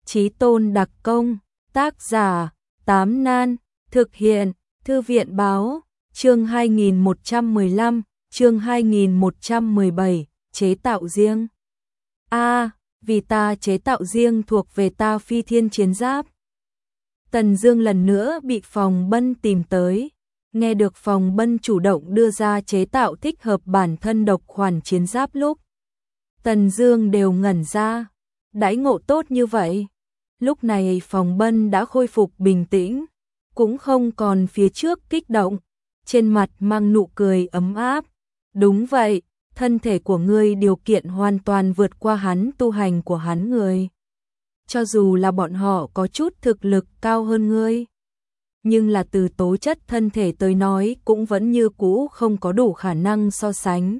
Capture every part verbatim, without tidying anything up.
Chí tôn đặc công, tác giả, Tám Nan, thực hiện, Thư viện báo, chương hai nghìn một trăm mười lăm, chương hai nghìn một trăm mười bảy, chế tạo riêng. A, vì ta chế tạo riêng thuộc về ta phi thiên chiến giáp. Tần Dương lần nữa bị Phòng Bân tìm tới, nghe được Phòng Bân chủ động đưa ra chế tạo thích hợp bản thân độc khoản chiến giáp lúc. Tần Dương đều ngẩn ra, đãi ngộ tốt như vậy. Lúc này Phòng Bân đã khôi phục bình tĩnh, cũng không còn phía trước kích động, trên mặt mang nụ cười ấm áp. Đúng vậy, thân thể của ngươi điều kiện hoàn toàn vượt qua hắn tu hành của hắn người. Cho dù là bọn họ có chút thực lực cao hơn ngươi, nhưng là từ tố chất thân thể tới nói cũng vẫn như cũ không có đủ khả năng so sánh.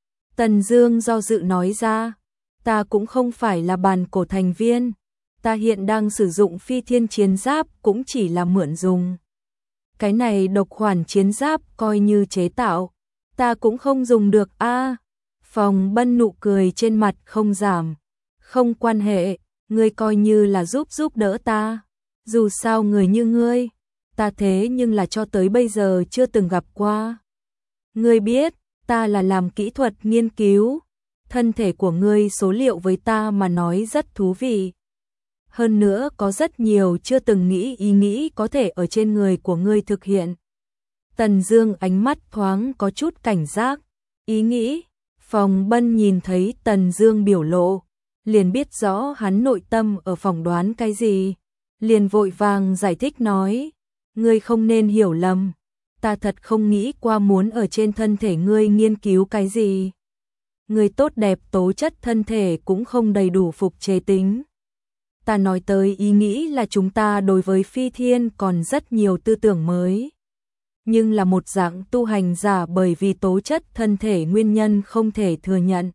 Tần Dương do dự nói ra, ta cũng không phải là bàn cổ thành viên, ta hiện đang sử dụng phi thiên chiến giáp cũng chỉ là mượn dùng. Cái này độc khoản chiến giáp coi như chế tạo, ta cũng không dùng được a. À, Phòng Bân nụ cười trên mặt không giảm, không quan hệ, ngươi coi như là giúp giúp đỡ ta, dù sao người như ngươi, ta thế nhưng là cho tới bây giờ chưa từng gặp qua. Ngươi biết, ta là làm kỹ thuật nghiên cứu, thân thể của ngươi số liệu với ta mà nói rất thú vị. Hơn nữa có rất nhiều chưa từng nghĩ ý nghĩ có thể ở trên người của ngươi thực hiện. Tần Dương ánh mắt thoáng có chút cảnh giác, ý nghĩ. Phòng Bân nhìn thấy Tần Dương biểu lộ, liền biết rõ hắn nội tâm ở phỏng đoán cái gì, liền vội vàng giải thích nói, ngươi không nên hiểu lầm, ta thật không nghĩ qua muốn ở trên thân thể ngươi nghiên cứu cái gì. Ngươi tốt đẹp tố chất thân thể cũng không đầy đủ phục chế tính. Ta nói tới ý nghĩ là chúng ta đối với phi thiên còn rất nhiều tư tưởng mới. Nhưng là một dạng tu hành giả bởi vì tố chất thân thể nguyên nhân không thể thừa nhận,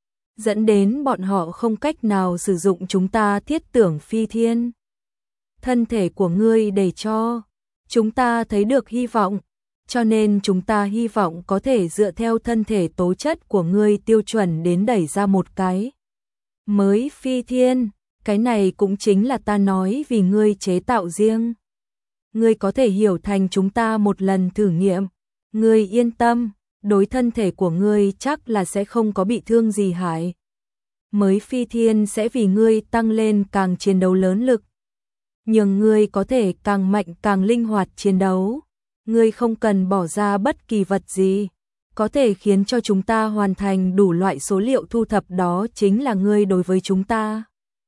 dẫn đến bọn họ không cách nào sử dụng chúng ta thiết tưởng phi thiên. Thân thể của ngươi để cho chúng ta thấy được hy vọng, cho nên chúng ta hy vọng có thể dựa theo thân thể tố chất của ngươi tiêu chuẩn đến đẩy ra một cái mới phi thiên. Cái này cũng chính là ta nói vì ngươi chế tạo riêng. Ngươi có thể hiểu thành chúng ta một lần thử nghiệm. Ngươi yên tâm, đối thân thể của ngươi chắc là sẽ không có bị thương gì hại. Mới phi thiên sẽ vì ngươi tăng lên càng chiến đấu lớn lực, nhưng ngươi có thể càng mạnh càng linh hoạt chiến đấu. Ngươi không cần bỏ ra bất kỳ vật gì, có thể khiến cho chúng ta hoàn thành đủ loại số liệu thu thập, đó chính là ngươi đối với chúng ta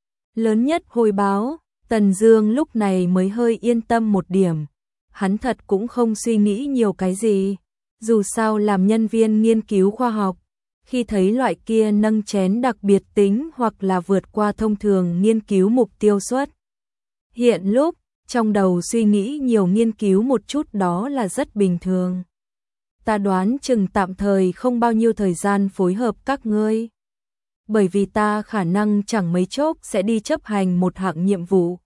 lớn nhất hồi báo. Tần Dương lúc này mới hơi yên tâm một điểm, hắn thật cũng không suy nghĩ nhiều cái gì, dù sao làm nhân viên nghiên cứu khoa học, khi thấy loại kia nâng chén đặc biệt tính hoặc là vượt qua thông thường nghiên cứu mục tiêu xuất hiện lúc, trong đầu suy nghĩ nhiều nghiên cứu một chút đó là rất bình thường. Ta đoán chừng tạm thời không bao nhiêu thời gian phối hợp các ngươi, bởi vì ta khả năng chẳng mấy chốc sẽ đi chấp hành một hạng nhiệm vụ.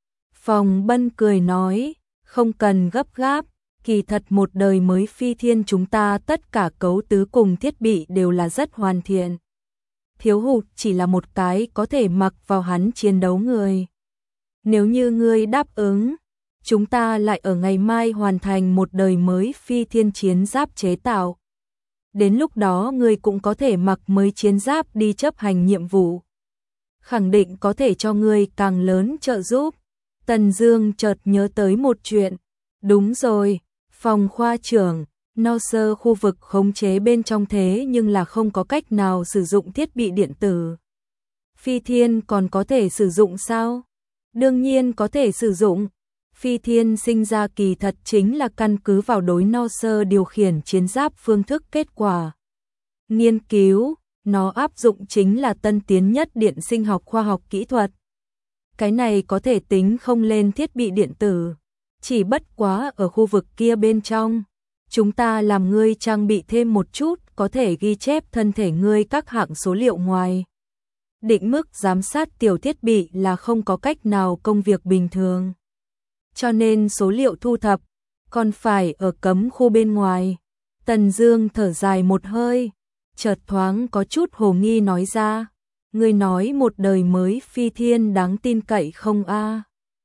Phòng Bân cười nói, không cần gấp gáp, kỳ thật một đời mới phi thiên chúng ta tất cả cấu tứ cùng thiết bị đều là rất hoàn thiện. Thiếu hụt chỉ là một cái có thể mặc vào hắn chiến đấu người. Nếu như ngươi đáp ứng, chúng ta lại ở ngày mai hoàn thành một đời mới phi thiên chiến giáp chế tạo. Đến lúc đó ngươi cũng có thể mặc mới chiến giáp đi chấp hành nhiệm vụ. Khẳng định có thể cho ngươi càng lớn trợ giúp. Tần Dương chợt nhớ tới một chuyện. Đúng rồi, Phòng khoa trưởng, no sơ khu vực khống chế bên trong thế nhưng là không có cách nào sử dụng thiết bị điện tử. Phi thiên còn có thể sử dụng sao? Đương nhiên có thể sử dụng. Phi thiên sinh ra kỳ thật chính là căn cứ vào đối no sơ điều khiển chiến giáp phương thức kết quả nghiên cứu, nó áp dụng chính là tân tiến nhất điện sinh học khoa học kỹ thuật. Cái này có thể tính không lên thiết bị điện tử, chỉ bất quá ở khu vực kia bên trong, chúng ta làm ngươi trang bị thêm một chút có thể ghi chép thân thể ngươi các hạng số liệu ngoài định mức giám sát tiểu thiết bị là không có cách nào công việc bình thường. Cho nên số liệu thu thập còn phải ở cấm khu bên ngoài. Tần Dương thở dài một hơi, chợt thoáng có chút hồ nghi nói ra, Ngươi nói một đời mới phi thiên đáng tin cậy không a?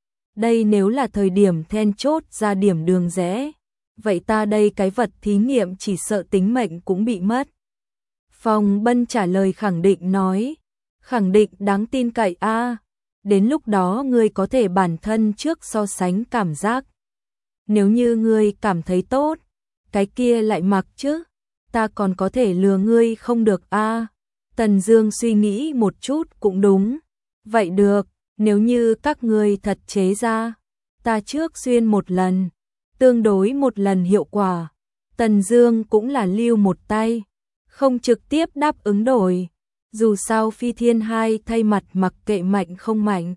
Đây nếu là thời điểm then chốt ra điểm đường rẽ, vậy ta đây cái vật thí nghiệm chỉ sợ tính mệnh cũng bị mất. Phong Bân trả lời khẳng định nói, khẳng định đáng tin cậy a, đến lúc đó ngươi có thể bản thân trước so sánh cảm giác. Nếu như ngươi cảm thấy tốt, cái kia lại mặc chứ, ta còn có thể lừa ngươi không được a. Tần Dương suy nghĩ một chút cũng đúng. Vậy được, nếu như các ngươi thật chế ra, ta trước xuyên một lần, tương đối một lần hiệu quả. Tần Dương cũng là lưu một tay, không trực tiếp đáp ứng đổi. Dù sao Phi Thiên hai thay mặt mặc kệ mạnh không mạnh.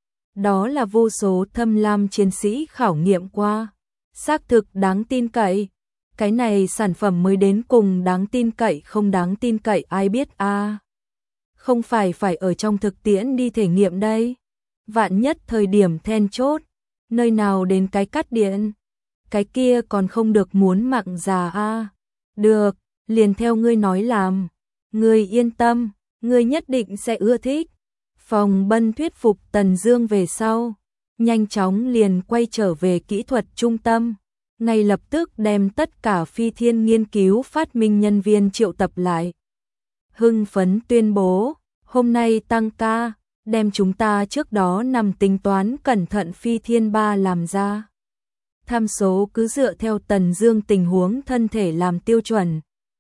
Đó là vô số thâm lam chiến sĩ khảo nghiệm qua. Xác thực đáng tin cậy. Cái này sản phẩm mới đến cùng đáng tin cậy không đáng tin cậy ai biết a? À, không phải phải ở trong thực tiễn đi thể nghiệm đây. Vạn nhất thời điểm then chốt, nơi nào đến cái cắt điện, cái kia còn không được muốn mặn già a. À, được, liền theo ngươi nói làm. Ngươi yên tâm, ngươi nhất định sẽ ưa thích. Phong Bân thuyết phục Tần Dương về sau, nhanh chóng liền quay trở về kỹ thuật trung tâm, ngay lập tức đem tất cả phi thiên nghiên cứu phát minh nhân viên triệu tập lại. Hưng phấn tuyên bố, hôm nay tăng ca, đem chúng ta trước đó nằm tính toán cẩn thận phi thiên ba làm ra. Tham số cứ dựa theo Tần Dương tình huống thân thể làm tiêu chuẩn.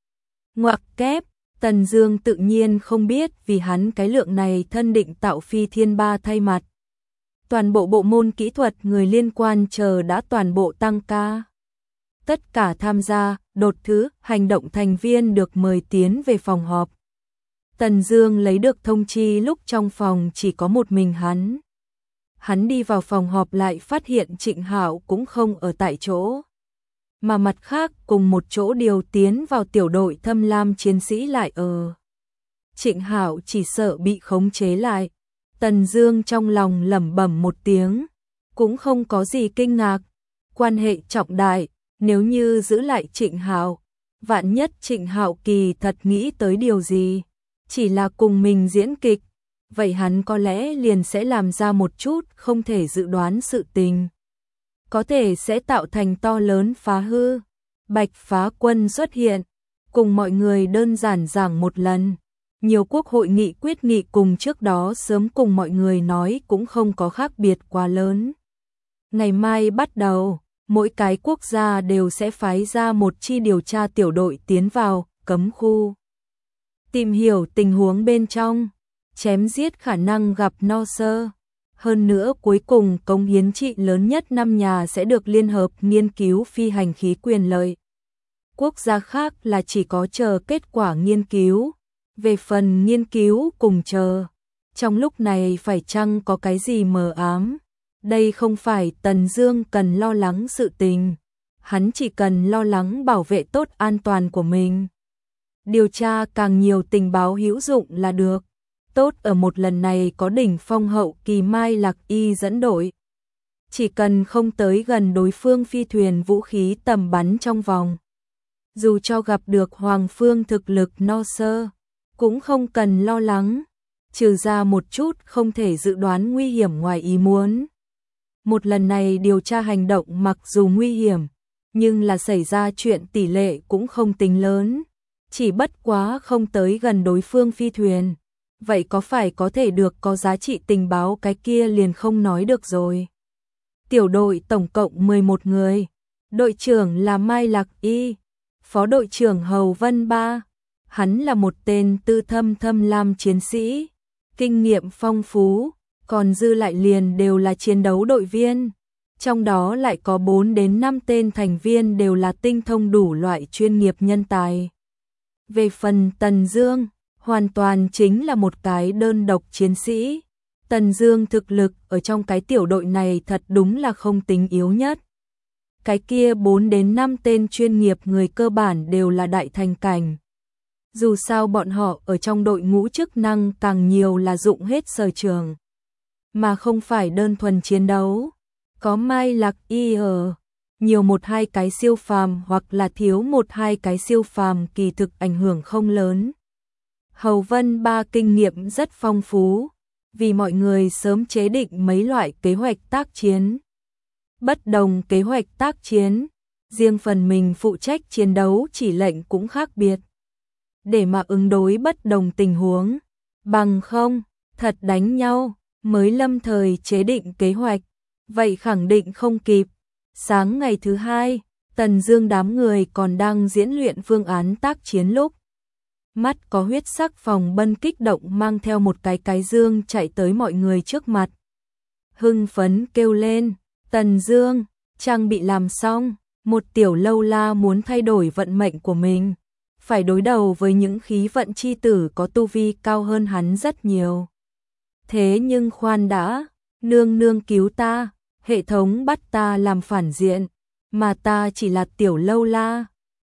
Ngoặc kép, Tần Dương tự nhiên không biết vì hắn cái lượng này thân định tạo phi thiên ba thay mặt. Toàn bộ bộ môn kỹ thuật người liên quan chờ đã toàn bộ tăng ca. Tất cả tham gia, đột thứ, hành động thành viên được mời tiến về phòng họp. Tần Dương lấy được thông chi lúc trong phòng chỉ có một mình hắn. Hắn đi vào phòng họp lại phát hiện Trịnh Hạo cũng không ở tại chỗ, mà mặt khác cùng một chỗ điều tiến vào tiểu đội thâm lam chiến sĩ lại ở. Trịnh Hạo chỉ sợ bị khống chế lại. Tần Dương trong lòng lẩm bẩm một tiếng, cũng không có gì kinh ngạc, quan hệ trọng đại, nếu như giữ lại Trịnh Hạo, vạn nhất Trịnh Hạo kỳ thật nghĩ tới điều gì, chỉ là cùng mình diễn kịch, vậy hắn có lẽ liền sẽ làm ra một chút không thể dự đoán sự tình, có thể sẽ tạo thành to lớn phá hư. Bạch Phá Quân xuất hiện, cùng mọi người đơn giản giảng một lần. Nhiều quốc hội nghị quyết nghị cùng trước đó sớm cùng mọi người nói cũng không có khác biệt quá lớn. Ngày mai bắt đầu, mỗi cái quốc gia đều sẽ phái ra một chi điều tra tiểu đội tiến vào cấm khu, tìm hiểu tình huống bên trong, chém giết khả năng gặp no sơ. Hơn nữa cuối cùng cống hiến trị lớn nhất năm nhà sẽ được liên hợp nghiên cứu phi hành khí quyền lợi. Quốc gia khác là chỉ có chờ kết quả nghiên cứu. Về phần nghiên cứu cùng chờ, trong lúc này phải chăng có cái gì mờ ám, đây không phải Tần Dương cần lo lắng sự tình, hắn chỉ cần lo lắng bảo vệ tốt an toàn của mình. Điều tra càng nhiều tình báo hữu dụng là được. Tốt ở một lần này có đỉnh phong hậu kỳ Mai Lạc Y dẫn đội. Chỉ cần không tới gần đối phương phi thuyền vũ khí tầm bắn trong vòng. Dù cho gặp được Hoàng Phương thực lực no sơ, cũng không cần lo lắng, trừ ra một chút không thể dự đoán nguy hiểm ngoài ý muốn. Một lần này điều tra hành động mặc dù nguy hiểm, nhưng là xảy ra chuyện tỷ lệ cũng không tính lớn, chỉ bất quá không tới gần đối phương phi thuyền. Vậy có phải có thể được có giá trị tình báo cái kia liền không nói được rồi. Tiểu đội tổng cộng mười một người, đội trưởng là Mai Lạc Y, phó đội trưởng Hầu Vân Ba. Hắn là một tên tư thâm thâm lam chiến sĩ, kinh nghiệm phong phú, còn dư lại liền đều là chiến đấu đội viên. Trong đó lại có bốn đến năm tên thành viên đều là tinh thông đủ loại chuyên nghiệp nhân tài. Về phần Tần Dương, hoàn toàn chính là một cái đơn độc chiến sĩ. Tần Dương thực lực ở trong cái tiểu đội này thật đúng là không tính yếu nhất. Cái kia bốn đến năm tên chuyên nghiệp người cơ bản đều là đại thành cảnh. Dù sao bọn họ ở trong đội ngũ chức năng càng nhiều là dụng hết sở trường, mà không phải đơn thuần chiến đấu. Có Mai Lạc Y ở, nhiều một hai cái siêu phàm hoặc là thiếu một hai cái siêu phàm kỳ thực ảnh hưởng không lớn. Hầu Vân Ba kinh nghiệm rất phong phú, vì mọi người sớm chế định mấy loại kế hoạch tác chiến. Bất đồng kế hoạch tác chiến, riêng phần mình phụ trách chiến đấu chỉ lệnh cũng khác biệt. Để mà ứng đối bất đồng tình huống, bằng không, thật đánh nhau, mới lâm thời chế định kế hoạch, vậy khẳng định không kịp. Sáng ngày thứ hai, Tần Dương đám người còn đang diễn luyện phương án tác chiến lúc mắt có huyết sắc phòng bân kích động mang theo một cái cái dương chạy tới mọi người trước mặt. Hưng phấn kêu lên, Tần Dương, trang bị làm xong, một tiểu lâu la muốn thay đổi vận mệnh của mình, phải đối đầu với những khí vận chi tử có tu vi cao hơn hắn rất nhiều. Thế nhưng khoan đã, nương nương cứu ta, hệ thống bắt ta làm phản diện, mà ta chỉ là tiểu lâu la,